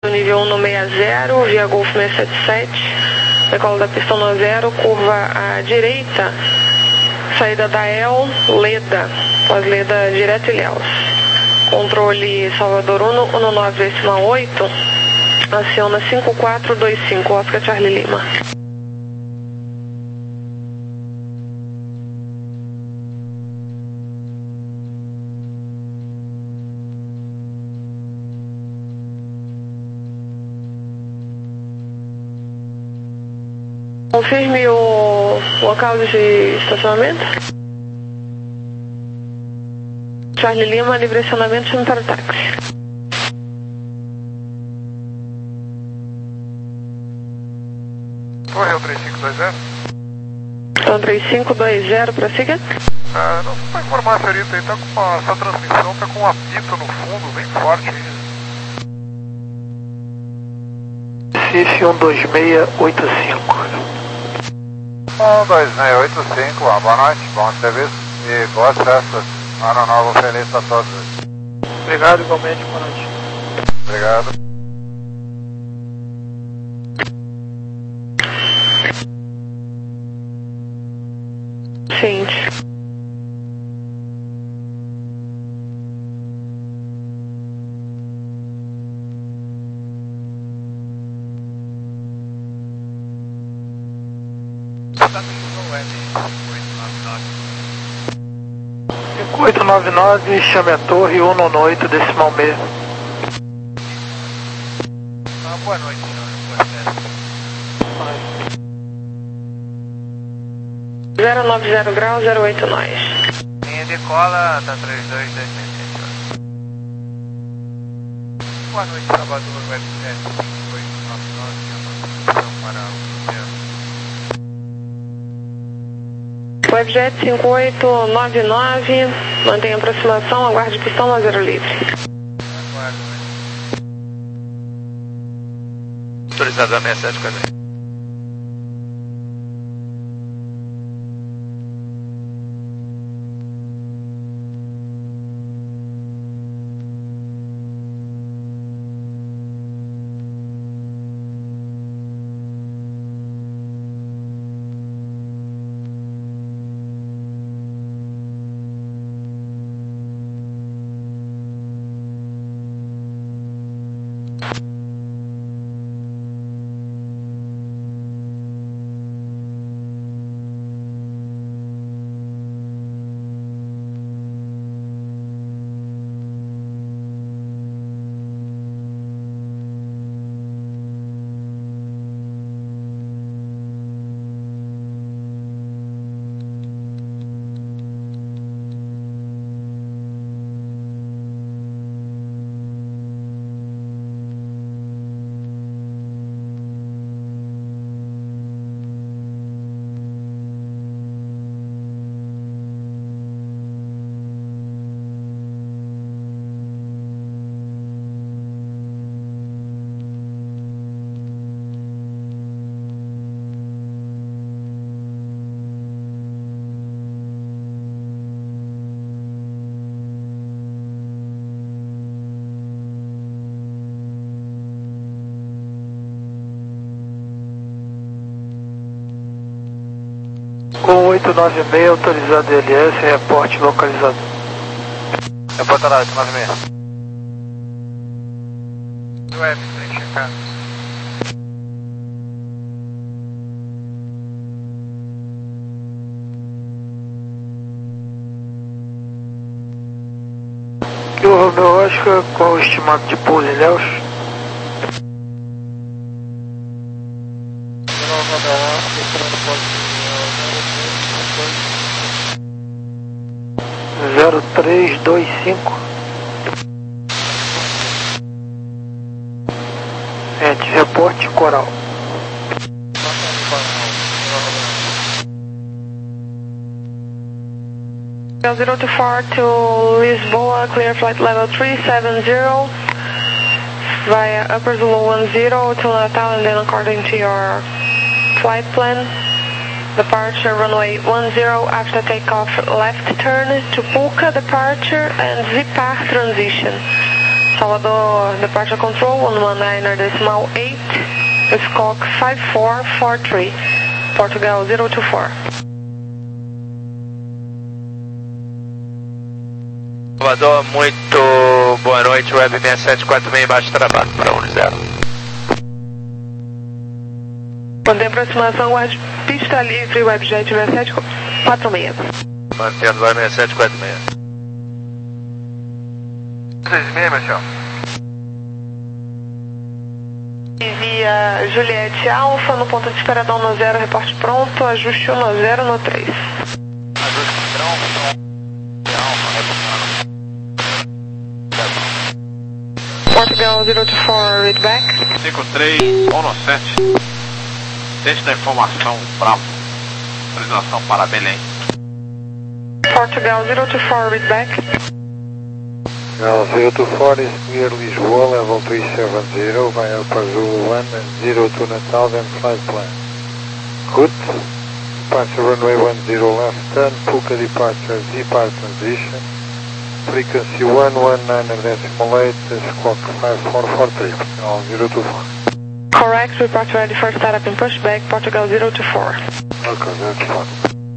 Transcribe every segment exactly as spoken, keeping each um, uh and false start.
nível um no sessenta, via Golf seiscentos e setenta e sete, decola da pista um zero, curva à direita, saída da El, Leda, pós-Leda direto Ilhéus. Controle Salvador um, um nove decimal oito, aciona cinco quatro dois cinco, Oscar Charlie Lima. Confirme o local de estacionamento. Charlie Lima, livre acionamento, chame para o táxi. Correu três cinco dois zero. Então três cinco dois zero, prossiga. Ah, não vai informar, senhorita, aí tá com uma, essa transmissão tá com um apito no fundo, bem forte. Recife um dois seis oito cinco. um dois seis oito cinco, ah, boa noite, bom serviço e boas festas. Ano novo feliz a todos. Obrigado, igualmente, boa noite. Obrigado. Seguinte. cinco oito nove nove, chame a torre um nove oito decimal seis. Ah, boa noite, senhor. Boa festa. zero nove zero grau, zero oito nós. Linha de cola, tá três dois dois seis. Boa noite, Salvador, Webjet cinco oito nove nove, para o Cruzeiro. Webjet cinco oito nove nove, mantenha aproximação, aguarde pistão a zero livre. Aguardo, autorizado a sessenta e sete, cadê? Com oito nove seis, autorizado L S, reporte localizado. Reporta oito nove seis. Web, frente checar. Aqui o Romeu Oscar, qual o estimado de pouso em Ilhéus? zero três dois cinco. Gente, reporte Coral. zero two four to Lisboa, clear flight level three seven zero via upper Zulu one zero to Natal, and then according to your flight plan, departure runway one zero after takeoff, left turn to Puca departure and Zipar transition. Salvador Departure Control, one one nine decimal eight, Scock five four four three, Portugal zero two four. Salvador, muito boa noite, Web seis sete quatro seis, baixo trabalho para um zero. Mantém aproximação, guarde pista livre, Webjet seis sete quatro seis. Mantendo Web seis sete quatro seis. seis seis, Michel. Via Juliette Alfa, no ponto de espera da um zero, reporte pronto, ajuste um zero no três. Ajuste padrão, Portugal zero two four, read back. cinco três, um sete. Teste da informação, Bravo. Autorização para Belém. Portugal zero two four, read back. Portugal zero two four is near Lisboa, level three seven zero, via Upper Zulu one and zero two Natal, then flight plan. Route, departure runway one zero left turn, Puka departure Z part transition, frequency one one nine decimal eight, squawk five four four three, Portugal zero two four. Correct, report ready for startup and pushback, Portugal zero two four. Ok, zero two four.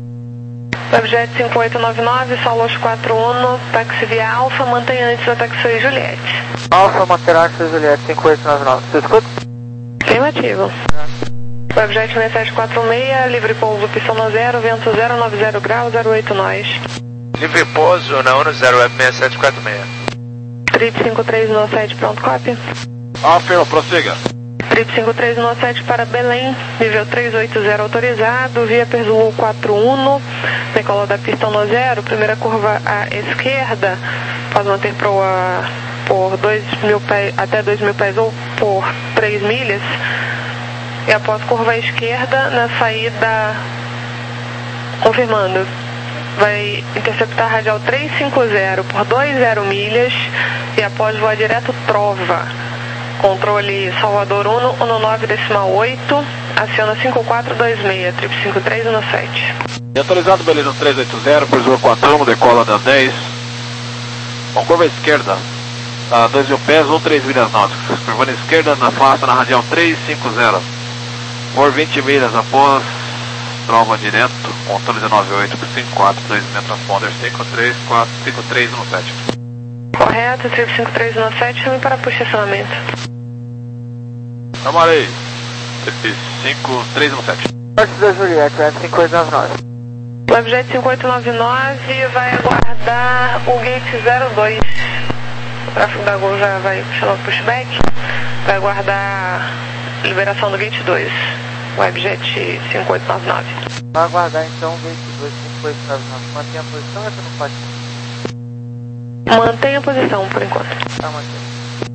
Webjet cinco oito nove nove, Solos quatro um, táxi via Alfa, mantenha antes da táxi Juliette. Alfa, manterá antes Juliette cinco oito nove nove. Você escuta? Afirmativo. Webjet seis sete quatro seis, livre pouso, pistão no zero, vento zero nove zero graus, zero oito nós. Livre pouso na um zero, Web seis sete quatro seis. Trip cinco três no sete, pronto, copy. Afirma, prossiga. Trip cinco três no sete para Belém, nível três oito zero autorizado, via Perzulu quatro um, decola da pista no zero, primeira curva à esquerda, pode manter proa por dois mil pés, até dois mil pés ou por três milhas, e após curva à esquerda, na saída, confirmando, vai interceptar radial três cinco zero por dois zero milhas, e após voar direto Trova. Controle Salvador um um nove decimal oito, aciona cinco quatro dois seis, trip cinco três um sete. Autorizado Belém no três oito zero, Perzulu quatro um, decola da dez. Com curva esquerda, a dois mil pés ou três milhas náuticas. Curva esquerda, na afasta na radial três cinco zero. Por vinte milhas após trova direto, controle dezenove oito por cinco quatro dois seis, transponder cinco três quatro cinco três um sete. Correto, trip cinco três um sete, chame para posicionamento. Chamarei. Trip cinco três um sete. Norte da Juliette, cinco oito nove nove. Webjet cinco oito nove nove vai aguardar o gate zero dois. O tráfego da Gol já vai chamar o pushback. Vai aguardar a liberação do gate dois. Webjet cinco oito nove nove. Vai aguardar então o gate dois, cinco oito nove nove. Mantenha a posição ou você não pode? Mantenha a posição por enquanto. Tá, mantendo.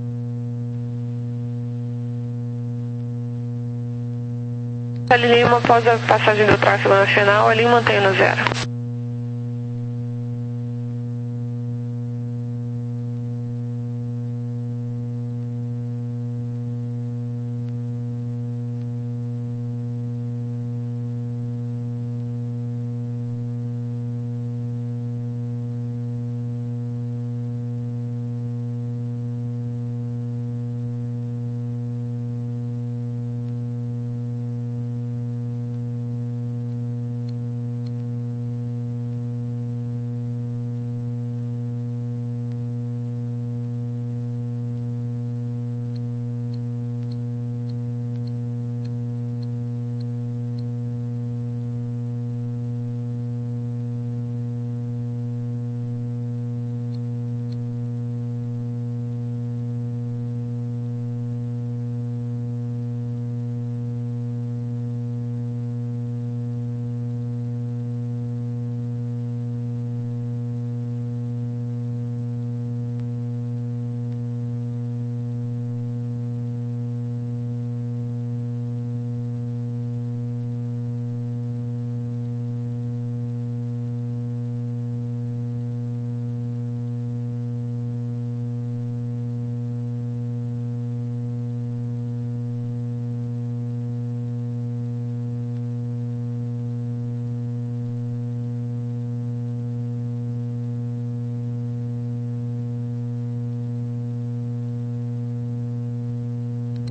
Ali Lima, após a passagem do tráfego nacional, ali mantém no zero.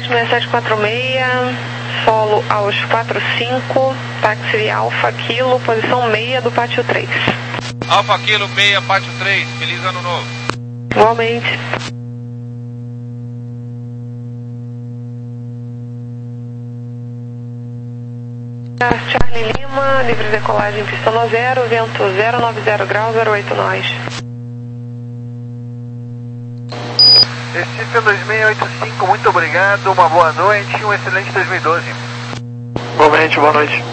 seis sete quatro seis, solo aos quatro cinco, táxi Alfa Kilo, posição meia do pátio três. Alfa Kilo meia, pátio três, feliz ano novo. Igualmente. Charlie Lima, livre decolagem, pista no zero, vento zero nove zero graus, zero oito nós. Recife dois seis oito cinco, muito obrigado, uma boa noite e um excelente dois mil e doze. Igualmente, boa noite.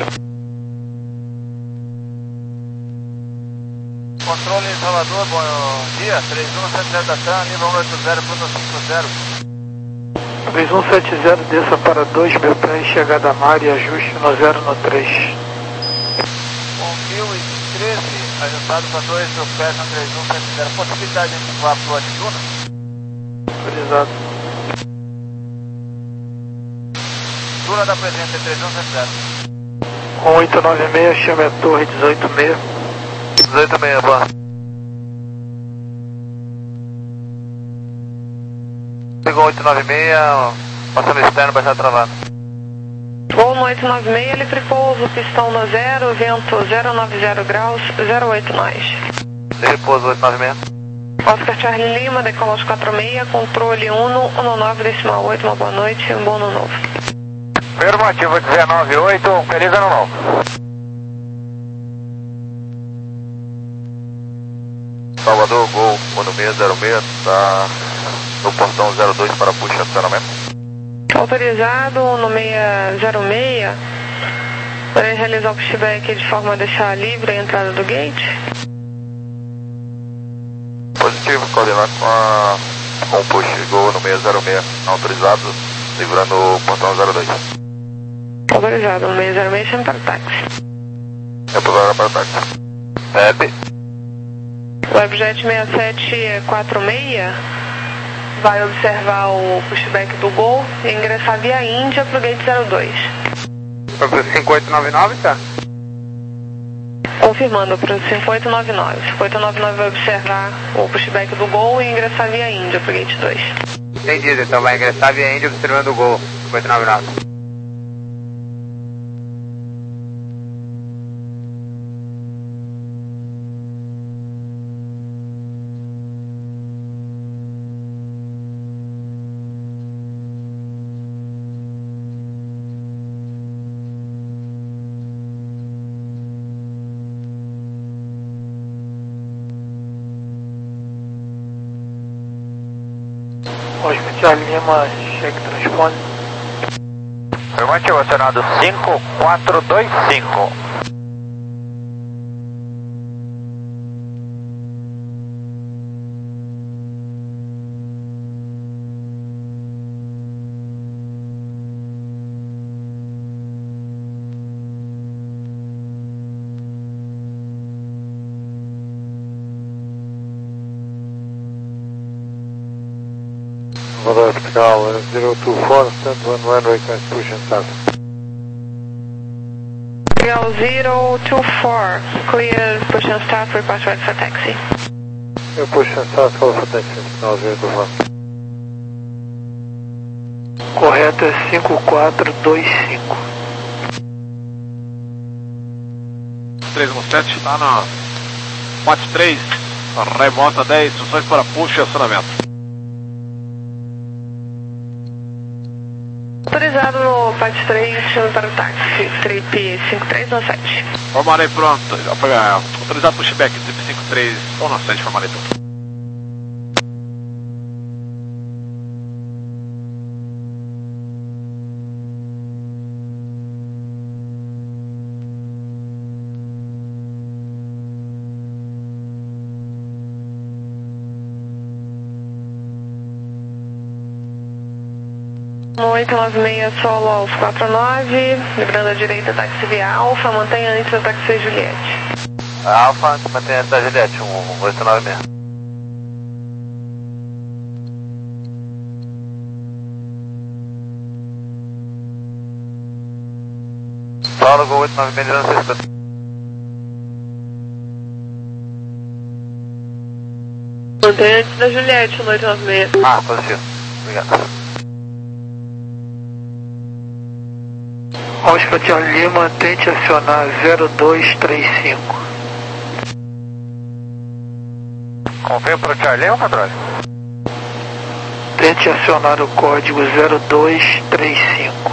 Controle em Salvador, bom dia, três um sete zero da TAM, nível um oito zero ponto cinco zero. três um sete zero, desça para dois mil pés, chegada a mar e ajuste no zero no três. um mil e treze, ajustado para dois mil pés na três um sete zero. Possibilidade de voar para o Adjuna? Autorizado. Dura da presença três um sete zero. um oito nove seis, chame a torre dezoito seis. dezoito seis, boa. Pegou oito nove seis, passando externo, baixar travado. Voo no oito nove seis, livre pouso, pistão no zero, vento zero nove zero graus, zero oito nós. Livre pouso oito nove seis. Oscar Charlie Lima, decola aos quatro seis, controle um um nove decimal oito, uma boa noite, um bom ano novo. Afirmativo dezenove oito, feliz ano novo. Salvador, Gol, Mono seis zero seis, está no portão zero dois para puxa acionamento. Autorizado no seis zero seis, para realizar o pushback de forma a deixar livre a entrada do gate. Positivo, coordenar com, a, com o push Gol no seis zero seis, autorizado, livrando o portão zero dois. Autorizado no seis zero seis, chame para o táxi. É para para o táxi. Web. Webjet seis sete quatro seis vai observar o pushback do Gol e ingressar via Índia para o gate zero dois. Para o cinco oito nove nove, tá? Confirmando para o cinco oito nove nove. cinco oito nove nove vai observar o pushback do Gol e ingressar via Índia para o gate dois. Entendido, então vai ingressar via Índia observando o Gol, cinco oito nove nove. Oscar Lima, cheque transponder. Afirmativo, acionado cinco quatro dois cinco. Salvador Portugal, zero two four, stand one runway, can push and start. Portugal zero two four, clear push and start for departure ready for taxi. Eu push and start, call for taxi, sinal zero two four. Correto é cinco quatro dois cinco. três um sete, está na Pátio três, remota dez, instruções para push e acionamento. Autorizado no Pátio três, chame para o táxi, trip cinco três um sete. Formarei pronto, autorizado pushback, trip cinco três um sete, formarei pronto. oito nove seis, solo aos quatro nove, librando a direita, táxi via Alfa, mantenha antes da táxi Juliette. Alfa, mantenha antes da Juliette, um oito nove seis. Solo, Gol oito nove seis, não sei se Mantenha antes da Juliette, no oito nove seis. Ah, positivo. Obrigado. Oscar Charlie Lima, tente acionar zero dois três cinco. Confirma para o Charlie ou controle? Tente acionar o código zero dois três cinco.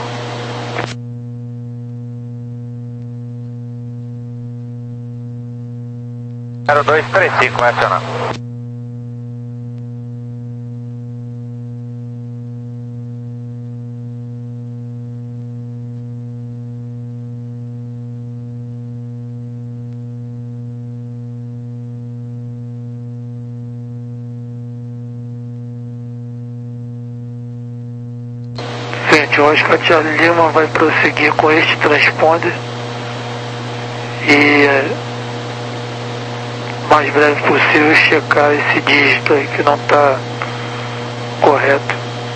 zero dois três cinco, vai acionar. O Oscar Charlie Lima vai prosseguir com este transponder e o mais breve possível checar esse dígito aí que não está correto.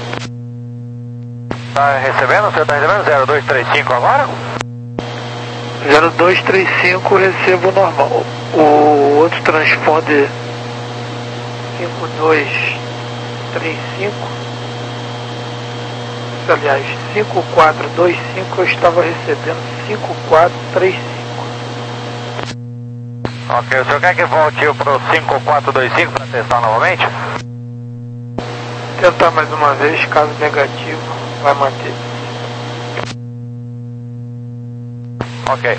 Está recebendo? Você está recebendo zero dois três cinco agora? zero dois três cinco recebo normal. O outro transponder cinco dois três cinco, aliás, cinco quatro dois cinco, eu estava recebendo cinco quatro três cinco. Ok, o senhor quer que volte para o cinco quatro dois cinco para testar novamente? Tentar mais uma vez, caso negativo, vai manter. Ok.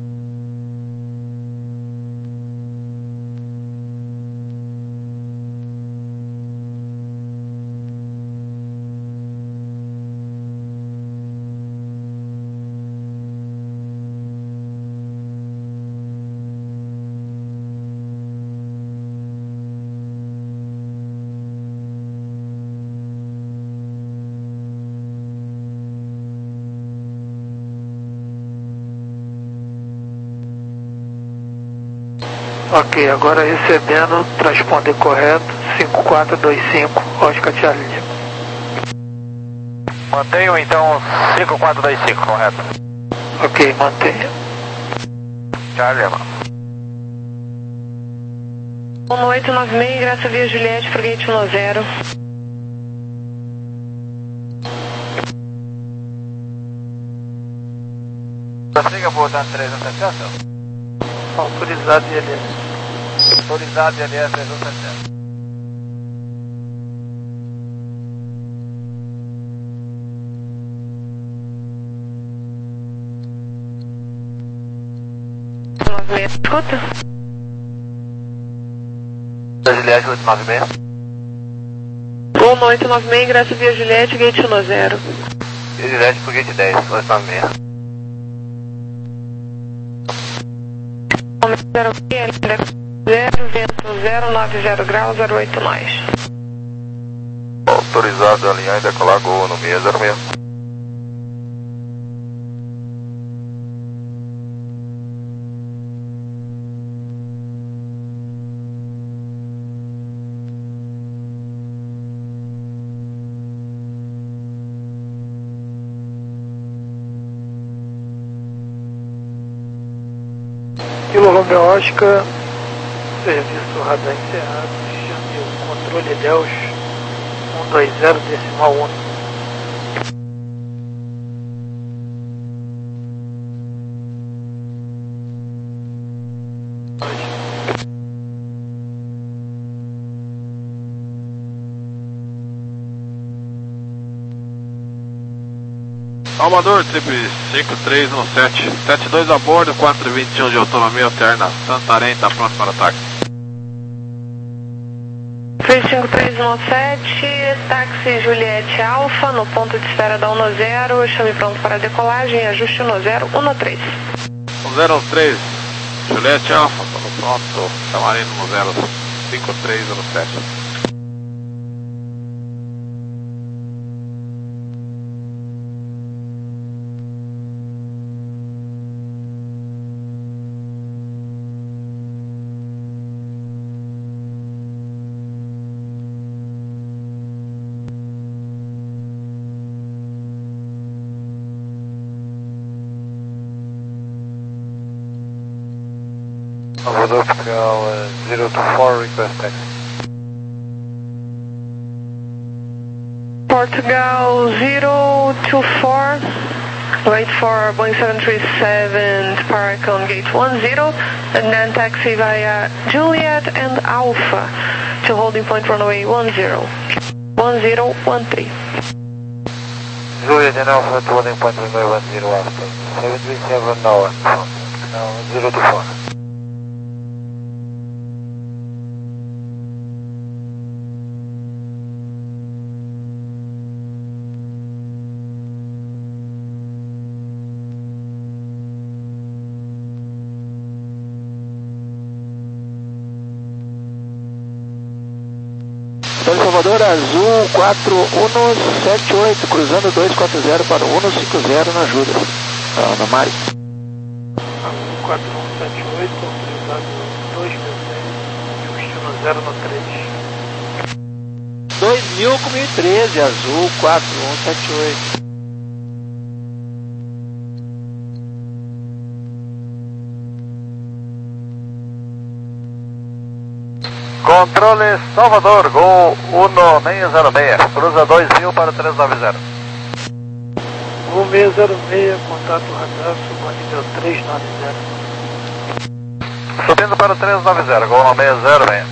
Ok, agora recebendo o transponder correto, cinco quatro dois cinco, Oscar Charlie Lima. Mantenho então cinco quatro dois cinco, correto? Ok, mantenha. Charlie Lima. um oito nove seis, Graça Via Juliette, Foguete um zero. Prossiga botando trezentos e setenta. Autorizado I L S. Autorizado I L S trezentos e setenta. nove seis, escuta? Juliette oito nove seis. um oito nove seis, Graça Via Juliette, Gate um zero. Juliette por Gate dez, oito nove seis. zero, zero, vento zero nove zero graus, zero oito nós. Autorizado a alinhar e decolar Gol no seis zero seis. Kilo Romeo Oscar, serviço radar encerrado, chame o controle Deus um dois zero decimal um. Salvador, trip cinco três um sete, sete dois a bordo, quatro vinte e um de autonomia alterna, Santarém está pronto para ataque. três cinco três um sete, táxi Juliette Alfa, no ponto de espera da um zero, chame pronto para decolagem, ajuste um zero um três. um zero um três, Juliette Alfa, estamos pronto, Camarino um zero cinco três um sete. Salvador Portugal uh, zero two four, request taxi. Portugal zero two four, Wait for Boeing seven three seven to park on gate one zero, and then taxi via Juliet and Alpha to holding point runway one zero. one zero one three. Juliet and Alpha to holding point runway one zero Alpha. seven three seven now, now zero two four. Salvador Azul quatro um sete oito, cruzando dois quatro zero para o um cinco zero na ajuda. Ah, na Mari. Azul quatro um sete oito, autorizado dois mil e treze, destino zero no três. dois mil e treze, Azul quatro um sete oito. Controle Salvador, Gol um seis zero seis, cruza dois mil para trezentos e noventa. um seis zero seis, contato radar, suba nível trezentos e noventa. Subindo para trezentos e noventa, Gol seis zero seis.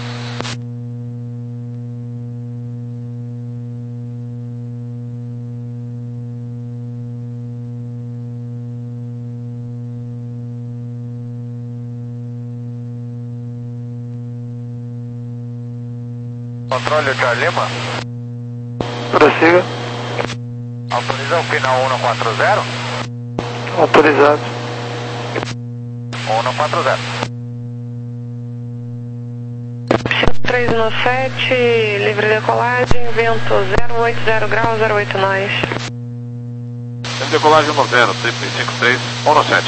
Controle Charlie Lima. Prossiga. Autoriza o final um quatro zero. Autorizado. um quatro zero. três um sete, livre decolagem, vento zero oito zero graus, zero oito nós. Tem decolagem no zero, três cinco três, um sete.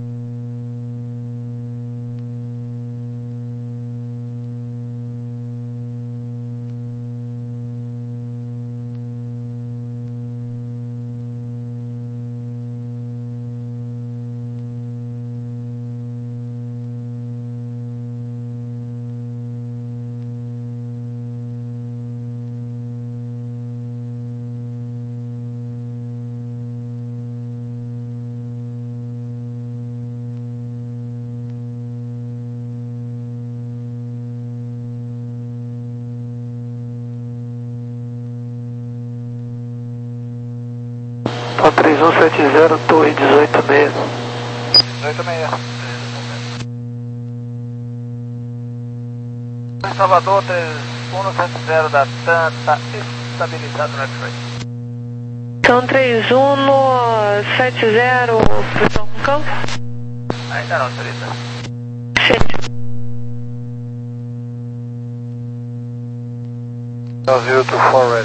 Então três um sete zero, torre dezoito seis. dezoito seis. Salvador três um sete zero da TAM, está estabilizado no X-Ray. Então três um sete zero, pressão com campo. Ainda não, autoriza. Cheio. Now zero two four ready.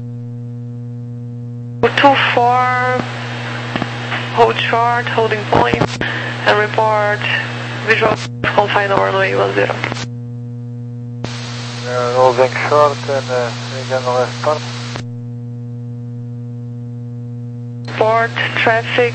two four, hold short, holding point, and report visual confine over runway one zero. Uh, holding short and uh, again the left part. Port, traffic,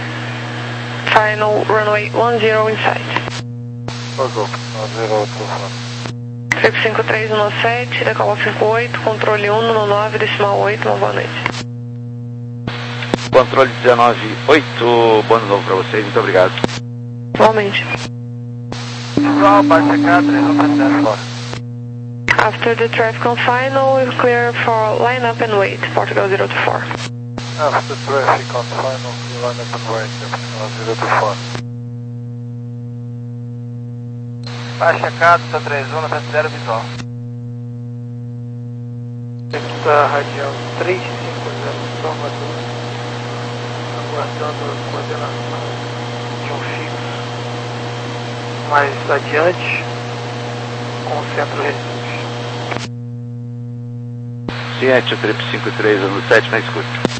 final runway one zero inside. Or go. No, zero two four. Trip cinco três um sete, decola cinco oito, controle um no nove, decimal oito, uma boa noite. Controle dezenove oito, bom novo para vocês, muito obrigado. Igualmente. Visual, baixa cá, três um sete zero fora. After the traffic on final, we're clear for line up and wait, Portugal zero two four. After traffic on final, we line up and wait, uh, zero two four. Baixa cá, três um sete zero visual. Aqui está a radial três cinco zero, Salvador, aguardando a coordenação de um fixo mais adiante com o centro Recife. Ciente, trip cinco três um sete na escuta.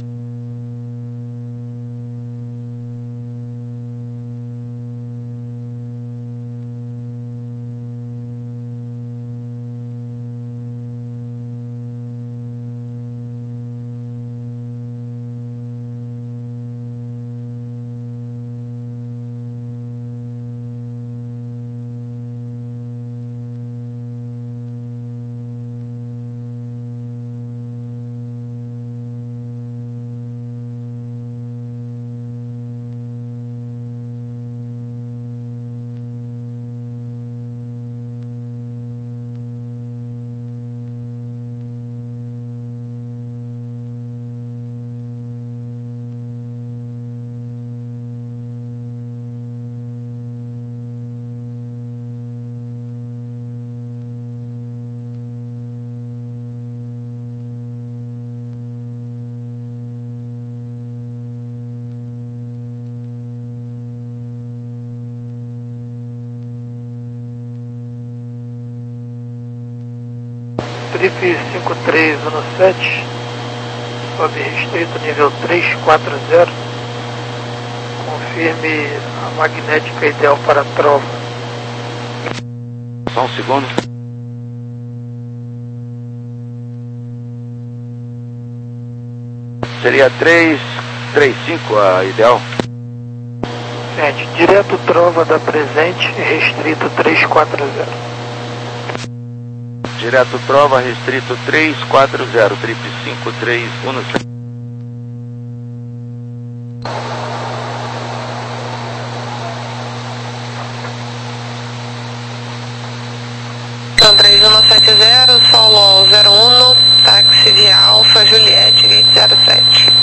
Trip cinco três um sete, sobe restrito nível três quatro zero, confirme a magnética ideal para a trova. Só um segundo. Seria três três cinco a ideal? Gente, direto trova da presente, restrito três quatro zero. Direto trova, restrito três quatro zero, trip cinco três um sete. Então três um sete zero, solo zero um, táxi via Alfa, Juliette, gate zero sete.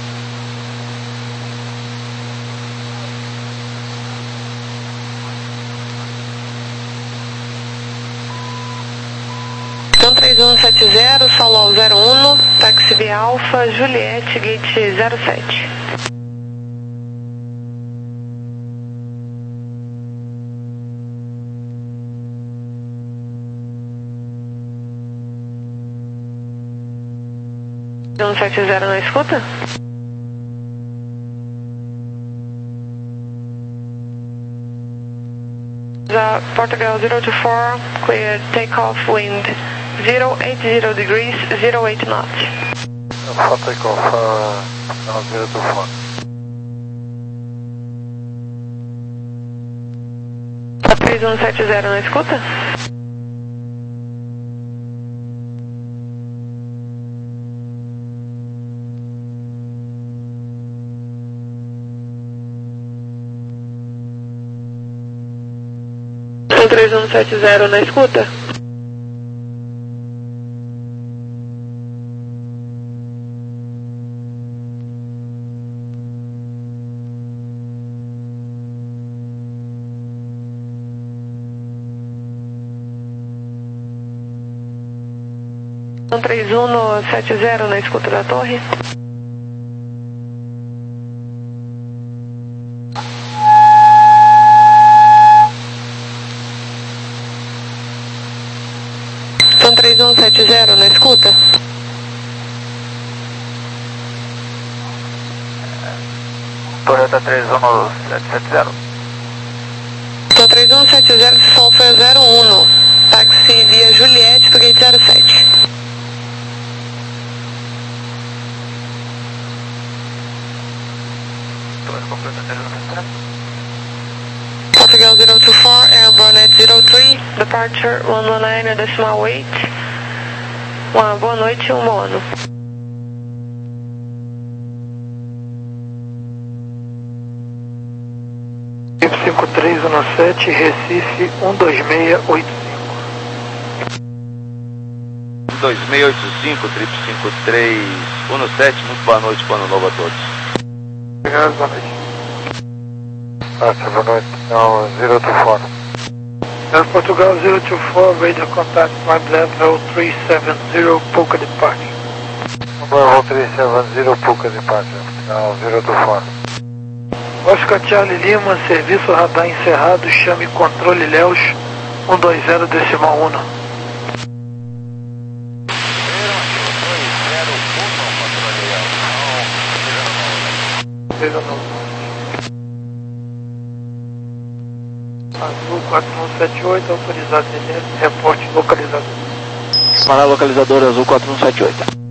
Então três um sete zero, solo zero um, táxi via Alfa, Juliette, gate zero sete. um sete zero na escuta? The Portugal zero two four, clear takeoff wind zero eight zero degrees, zero eight knots. For takeoff, uh, zero two four. três um sete zero na escuta? três um sete zero na escuta? três um sete zero na escuta da torre? Então três um sete zero na escuta? Toyota três um sete sete zero. Então três um sete zero, Sol foi zero um, táxi via Juliette pro gate zero sete. Portugal zero two four, airborne at zero three, departure one one nine decimal eight. Uma boa noite e um bom ano. cinco três um sete, Recife um dois seis oito cinco. um dois seis oito cinco, trip cinco três um sete, muito boa noite, boa ano novo a todos. Obrigado, boa noite. Táxi, boa noite. Não, zero two four. Air Portugal zero two four, radio contact flight level three seven zero, Puca departure. Level three seven zero, Puca departure. Não, zero two four. Oscar Charlie Lima, serviço radar encerrado, chame controle Léus um dois zero decimal um. Azul quatro um sete oito, autorizado I N S, reporte localizador. Para localizador Azul quatro um sete oito.